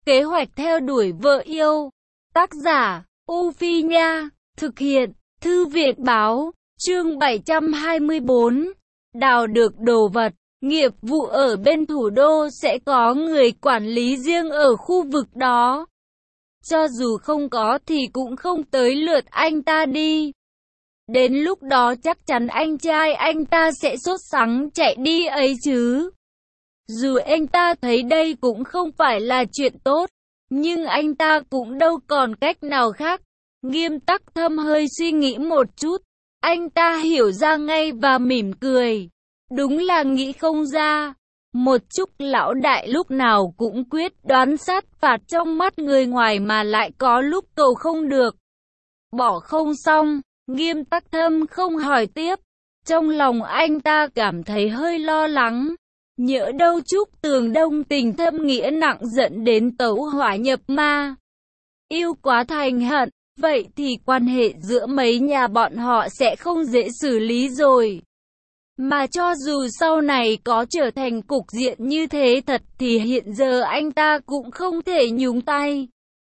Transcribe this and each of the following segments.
Kế hoạch theo đuổi vợ yêu. Tác giả, U Phi Nha. Thực hiện, Thư viện Báo. Chương 724. Đào được đồ vật. Nghiệp vụ ở bên thủ đô sẽ có người quản lý riêng ở khu vực đó. Cho dù không có thì cũng không tới lượt anh ta đi. Đến lúc đó chắc chắn anh trai anh ta sẽ sốt sắng chạy đi ấy chứ. Dù anh ta thấy đây cũng không phải là chuyện tốt, nhưng anh ta cũng đâu còn cách nào khác. Nghiêm Tắc Thâm hơi suy nghĩ một chút, anh ta hiểu ra ngay và mỉm cười. Đúng là nghĩ không ra. Một chút lão đại lúc nào cũng quyết đoán sát phạt trong mắt người ngoài mà lại có lúc cầu không được. Bỏ không xong, Nghiêm Tắc Thâm không hỏi tiếp. Trong lòng anh ta cảm thấy hơi lo lắng. Nhỡ đâu Trúc Tường Đông tình thâm nghĩa nặng dẫn đến tẩu hỏa nhập ma. Yêu quá thành hận, vậy thì quan hệ giữa mấy nhà bọn họ sẽ không dễ xử lý rồi. Mà cho dù sau này có trở thành cục diện như thế thật thì hiện giờ anh ta cũng không thể nhúng tay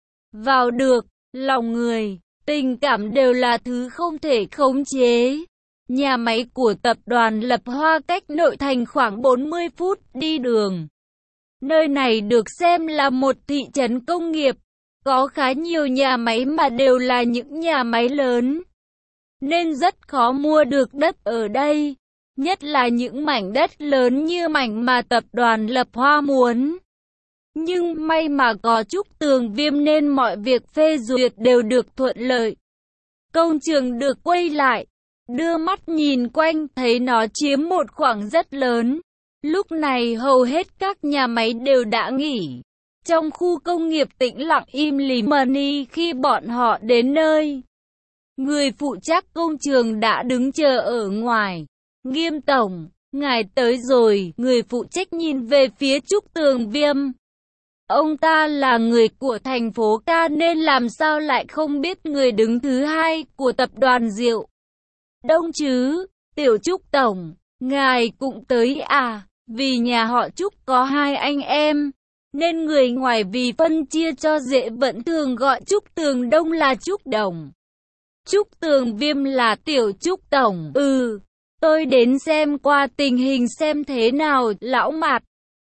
vào được. Lòng người, tình cảm đều là thứ không thể khống chế. Nhà máy của tập đoàn Lập Hoa cách nội thành khoảng 40 phút đi đường. Nơi này được xem là một thị trấn công nghiệp, có khá nhiều nhà máy mà đều là những nhà máy lớn, nên rất khó mua được đất ở đây, nhất là những mảnh đất lớn như mảnh mà tập đoàn Lập Hoa muốn. Nhưng may mà có Trúc Tường Viêm nên mọi việc phê duyệt đều được thuận lợi. Công trường được quay lại. Đưa mắt nhìn quanh thấy nó chiếm một khoảng rất lớn. Lúc này hầu hết các nhà máy đều đã nghỉ. Trong khu công nghiệp tĩnh lặng im lìm mani khi bọn họ đến nơi. Người phụ trách công trường đã đứng chờ ở ngoài. Nghiêm tổng, ngài tới rồi. Người phụ trách nhìn về phía Trúc Tường Viêm. Ông ta là người của thành phố Ca nên làm sao lại không biết người đứng thứ hai của tập đoàn Diệu Đông chứ. Tiểu Trúc tổng, ngài cũng tới à? Vì nhà họ Trúc có hai anh em, nên người ngoài vì phân chia cho dễ vẫn thường gọi Trúc Tường Đông là Trúc Đồng. Trúc Tường Viêm là Tiểu Trúc tổng. Tôi đến xem qua tình hình xem thế nào. Lão Mạt,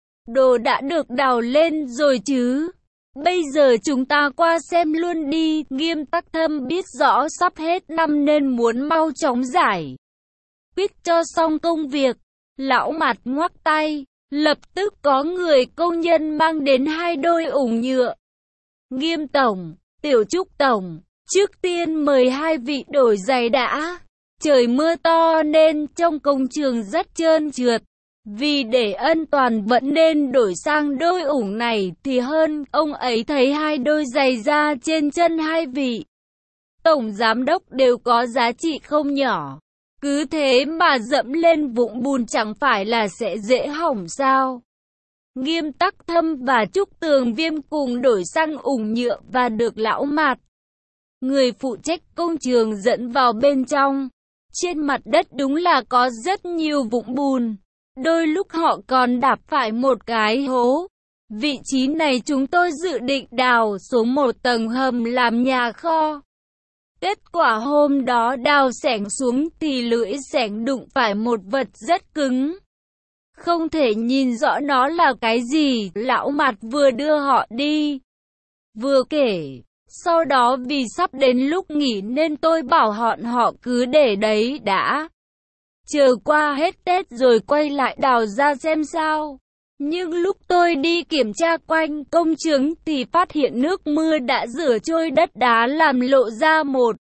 đồ đã được đào lên rồi chứ? Bây giờ chúng ta qua xem luôn đi. Nghiêm Tắc Thâm biết rõ sắp hết năm nên muốn mau chóng giải quyết cho xong công việc. Lão Mạt ngoắc tay, lập tức có người công nhân mang đến 2 đôi ủng nhựa. Nghiêm tổng, Tiểu Trúc tổng, trước tiên mời 2 vị đổi giày đã. Trời mưa to nên trong công trường rất trơn trượt. Vì để an toàn vẫn nên đổi sang đôi ủng này thì hơn. Ông ấy thấy 2 đôi giày da trên chân 2 vị tổng giám đốc đều có giá trị không nhỏ. Cứ thế mà dẫm lên vũng bùn chẳng phải là sẽ dễ hỏng sao? Nghiêm Tắc Thâm và Trúc Tường Viêm cùng đổi sang ủng nhựa và được Lão Mạt, người phụ trách công trường, dẫn vào bên trong. Trên mặt đất đúng là có rất nhiều vũng bùn. Đôi lúc họ còn đạp phải một cái hố. Vị trí này chúng tôi dự định đào xuống một tầng hầm làm nhà kho. Kết quả hôm đó đào xẻng xuống thì lưỡi xẻng đụng phải một vật rất cứng. Không thể nhìn rõ nó là cái gì. Lão Mạt vừa đưa họ đi, vừa kể. Sau đó vì sắp đến lúc nghỉ nên tôi bảo họ cứ để đấy đã. Chờ qua hết Tết rồi quay lại đào ra xem sao. Nhưng lúc tôi đi kiểm tra quanh công trường thì phát hiện nước mưa đã rửa trôi đất đá làm lộ ra một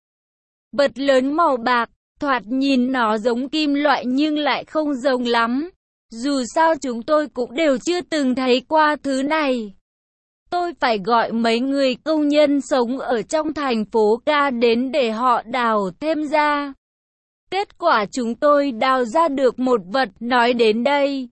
vật lớn màu bạc. Thoạt nhìn nó giống kim loại nhưng lại không giống lắm. Dù sao chúng tôi cũng đều chưa từng thấy qua thứ này. Tôi phải gọi mấy người công nhân sống ở trong thành phố Ca đến để họ đào thêm ra. Kết quả chúng tôi đào ra được một vật. Nói đến đây,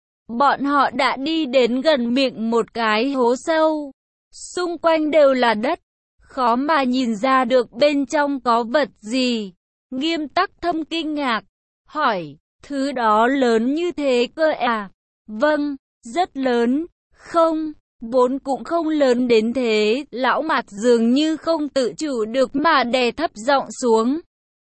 bọn họ đã đi đến gần miệng một cái hố sâu. Xung quanh đều là đất, khó mà nhìn ra được bên trong có vật gì. Nghiêm Tắc Thâm kinh ngạc, hỏi, thứ đó lớn như thế cơ à? Vâng, rất lớn. Không, vốn cũng không lớn đến thế, lão Mạt dường như không tự chủ được mà đè thấp giọng xuống.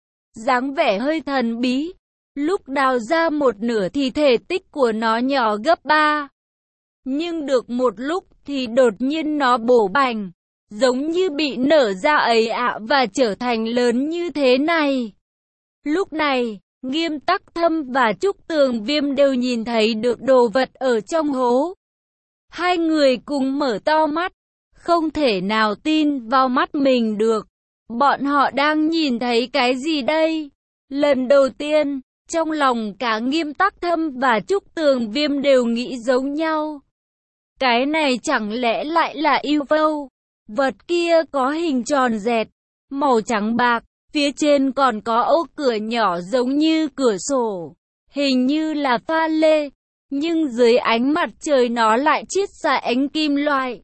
Dáng vẻ hơi thần bí, lúc đào ra một nửa thì thể tích của nó nhỏ gấp 3. Nhưng được một lúc thì đột nhiên nó bổ bành, giống như bị nở ra ấy ạ và trở thành lớn như thế này. Lúc này, Nghiêm Tắc Thâm và Trúc Tường Viêm đều nhìn thấy được đồ vật ở trong hố. Hai người cùng mở to mắt, không thể nào tin vào mắt mình được. Bọn họ đang nhìn thấy cái gì đây? Lần đầu tiên, trong lòng cả Nghiêm Tắc Thâm và Trúc Tường Viêm đều nghĩ giống nhau. Cái này chẳng lẽ lại là UFO? Vật kia có hình tròn dẹt, màu trắng bạc, phía trên còn có ô cửa nhỏ giống như cửa sổ, hình như là pha lê, nhưng dưới ánh mặt trời nó lại chiết ra ánh kim loại.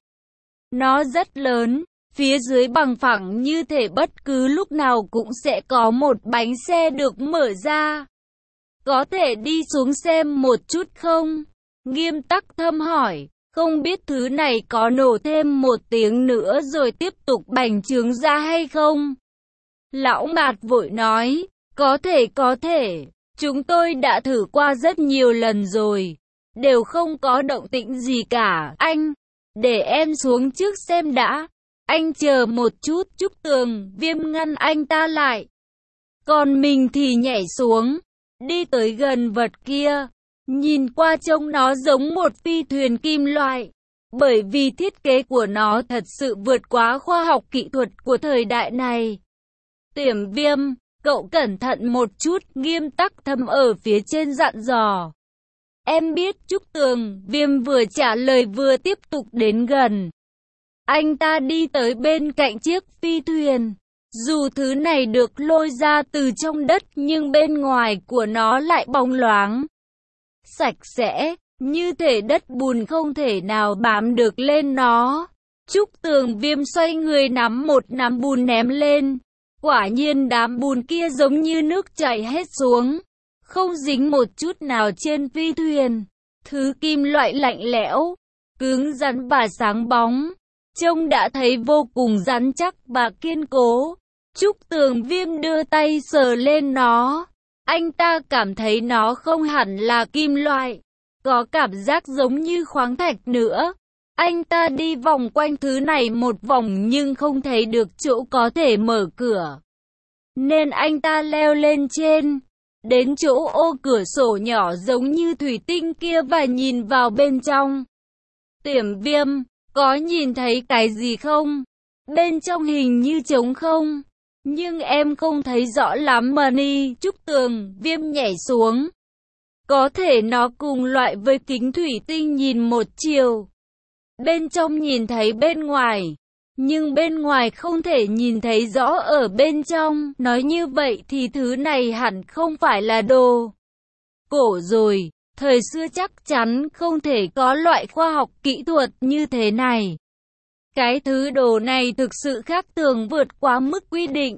Nó rất lớn, phía dưới bằng phẳng như thể bất cứ lúc nào cũng sẽ có một bánh xe được mở ra. Có thể đi xuống xem một chút không? Nghiêm Tắc Thâm hỏi. Không biết thứ này có nổ thêm một tiếng nữa rồi tiếp tục bành trướng ra hay không? Lão Mạt vội nói, có thể, chúng tôi đã thử qua rất nhiều lần rồi, đều không có động tĩnh gì cả. Anh, để em xuống trước xem đã. Anh chờ một chút. Trúc Tường Viêm ngăn anh ta lại. Còn mình thì nhảy xuống, đi tới gần vật kia. Nhìn qua trông nó giống một phi thuyền kim loại, bởi vì thiết kế của nó thật sự vượt quá khoa học kỹ thuật của thời đại này. Tiểm Viêm, cậu cẩn thận một chút. Nghiêm Tắc Thâm ở phía trên dặn dò. Em biết. Trúc Tường Viêm vừa trả lời vừa tiếp tục đến gần. Anh ta đi tới bên cạnh chiếc phi thuyền. Dù thứ này được lôi ra từ trong đất nhưng bên ngoài của nó lại bóng loáng, sạch sẽ, như thể đất bùn không thể nào bám được lên nó. Trúc Tường Viêm xoay người nắm một nắm bùn ném lên. Quả nhiên đám bùn kia giống như nước chảy hết xuống, không dính một chút nào trên phi thuyền. Thứ kim loại lạnh lẽo, cứng rắn và sáng bóng, trông đã thấy vô cùng rắn chắc và kiên cố. Trúc Tường Viêm đưa tay sờ lên nó. Anh ta cảm thấy nó không hẳn là kim loại, có cảm giác giống như khoáng thạch nữa. Anh ta đi vòng quanh thứ này một vòng nhưng không thấy được chỗ có thể mở cửa, nên anh ta leo lên trên, đến chỗ ô cửa sổ nhỏ giống như thủy tinh kia và nhìn vào bên trong. Tiểm Viêm, có nhìn thấy cái gì không? Bên trong hình như trống không, nhưng em không thấy rõ lắm mà ni. Trúc Tường Viêm nhảy xuống. Có thể nó cùng loại với kính thủy tinh nhìn một chiều. Bên trong nhìn thấy bên ngoài, nhưng bên ngoài không thể nhìn thấy rõ ở bên trong. Nói như vậy thì thứ này hẳn không phải là đồ cổ rồi. Thời xưa chắc chắn không thể có loại khoa học kỹ thuật như thế này. Cái thứ đồ này thực sự khác thường vượt quá mức quy định.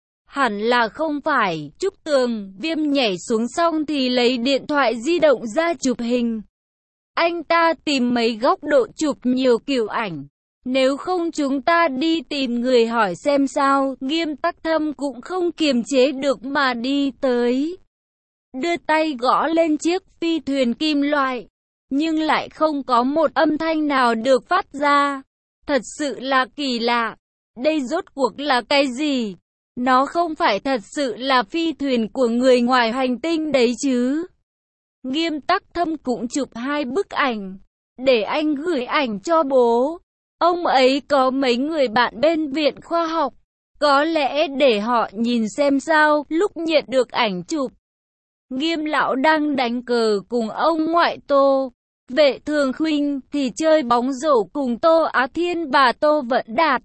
Hẳn là không phải. Trúc Tường Viêm nhảy xuống xong thì lấy điện thoại di động ra chụp hình. Anh ta tìm mấy góc độ chụp nhiều kiểu ảnh. Nếu không chúng ta đi tìm người hỏi xem sao. Nghiêm Tắc Thâm cũng không kiềm chế được mà đi tới, đưa tay gõ lên chiếc phi thuyền kim loại, nhưng lại không có một âm thanh nào được phát ra. Thật sự là kỳ lạ. Đây rốt cuộc là cái gì? Nó không phải thật sự là phi thuyền của người ngoài hành tinh đấy chứ? Nghiêm Tắc Thâm cũng chụp 2 bức ảnh, để anh gửi ảnh cho bố. Ông ấy có mấy người bạn bên viện khoa học, có lẽ để họ nhìn xem sao. Lúc nhận được ảnh chụp, Nghiêm lão đang đánh cờ cùng ông ngoại Tô Vệ Thường Khuynh thì chơi bóng rổ cùng Tô Á Thiên và Tô Vận Đạt.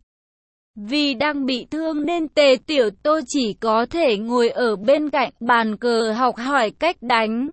Vì đang bị thương nên Tề Tiểu Tô chỉ có thể ngồi ở bên cạnh bàn cờ học hỏi cách đánh.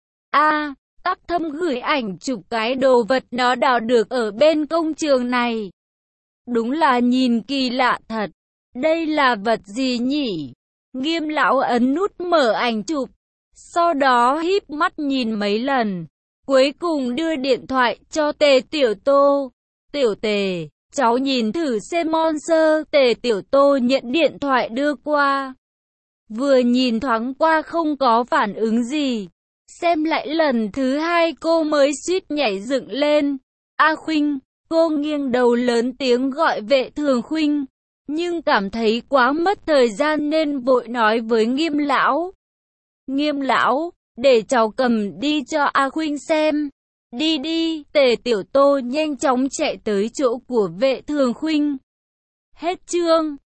Tắc Thâm gửi ảnh chụp cái đồ vật nó đào được ở bên công trường này. Đúng là nhìn kỳ lạ thật. Đây là vật gì nhỉ? Nghiêm lão ấn nút mở ảnh chụp, sau đó híp mắt nhìn mấy lần, cuối cùng đưa điện thoại cho Tề Tiểu Tô. Tiểu Tề, cháu nhìn thử xem Monster. Tề Tiểu Tô nhận điện thoại đưa qua. Vừa nhìn thoáng qua không có phản ứng gì. Xem lại lần thứ hai cô mới suýt nhảy dựng lên. A Khuynh, cô nghiêng đầu lớn tiếng gọi Vệ Thường Khuynh. Nhưng cảm thấy quá mất thời gian nên vội nói với Nghiêm lão. Nghiêm lão, để cháu cầm đi cho A Khuynh xem. Đi đi, Tề Tiểu Tô nhanh chóng chạy tới chỗ của Vệ Thường Khuynh. Hết chương.